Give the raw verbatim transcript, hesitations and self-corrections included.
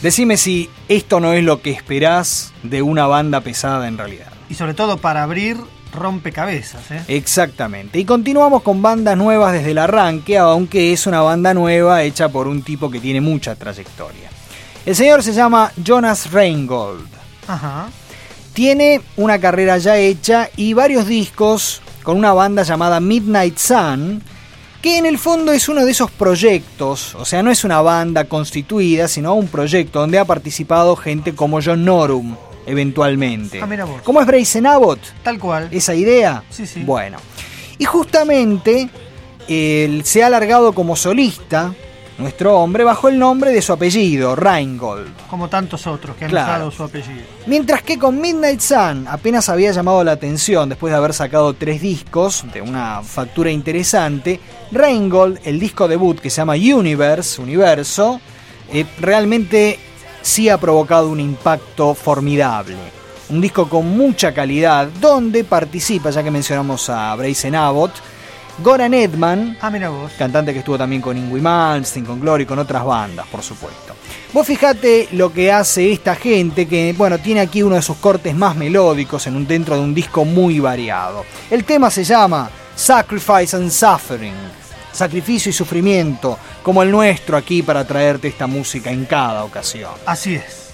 Decime si esto no es lo que esperás de una banda pesada en realidad. Y sobre todo para abrir rompecabezas, ¿eh? Exactamente. Y continuamos con bandas nuevas desde el arranque, aunque es una banda nueva hecha por un tipo que tiene mucha trayectoria. El señor se llama Jonas Reingold. Ajá. Tiene una carrera ya hecha y varios discos con una banda llamada Midnight Sun, que en el fondo es uno de esos proyectos, o sea, no es una banda constituida, sino un proyecto donde ha participado gente como John Norum, eventualmente. Ah, mira vos. ¿Cómo es Brazen Abbott? Tal cual. ¿Esa idea? Sí, sí. Bueno. Y justamente él se ha largado como solista, nuestro hombre, bajo el nombre de su apellido, Reingold. Como tantos otros que han Claro. usado su apellido. Mientras que con Midnight Sun apenas había llamado la atención después de haber sacado tres discos de una factura interesante, Reingold, el disco debut que se llama Universe, Universo, eh, realmente sí ha provocado un impacto formidable. Un disco con mucha calidad, donde participa, ya que mencionamos a Brazen Abbott, Goran Edman, Ah, mira vos. cantante que estuvo también con Yngwie Malmsteen, con Glory, con otras bandas, por supuesto. Vos fijate lo que hace esta gente, que bueno, tiene aquí uno de sus cortes más melódicos en un, dentro de un disco muy variado. El tema se llama Sacrifice and Suffering, sacrificio y sufrimiento, como el nuestro aquí para traerte esta música en cada ocasión. Así es.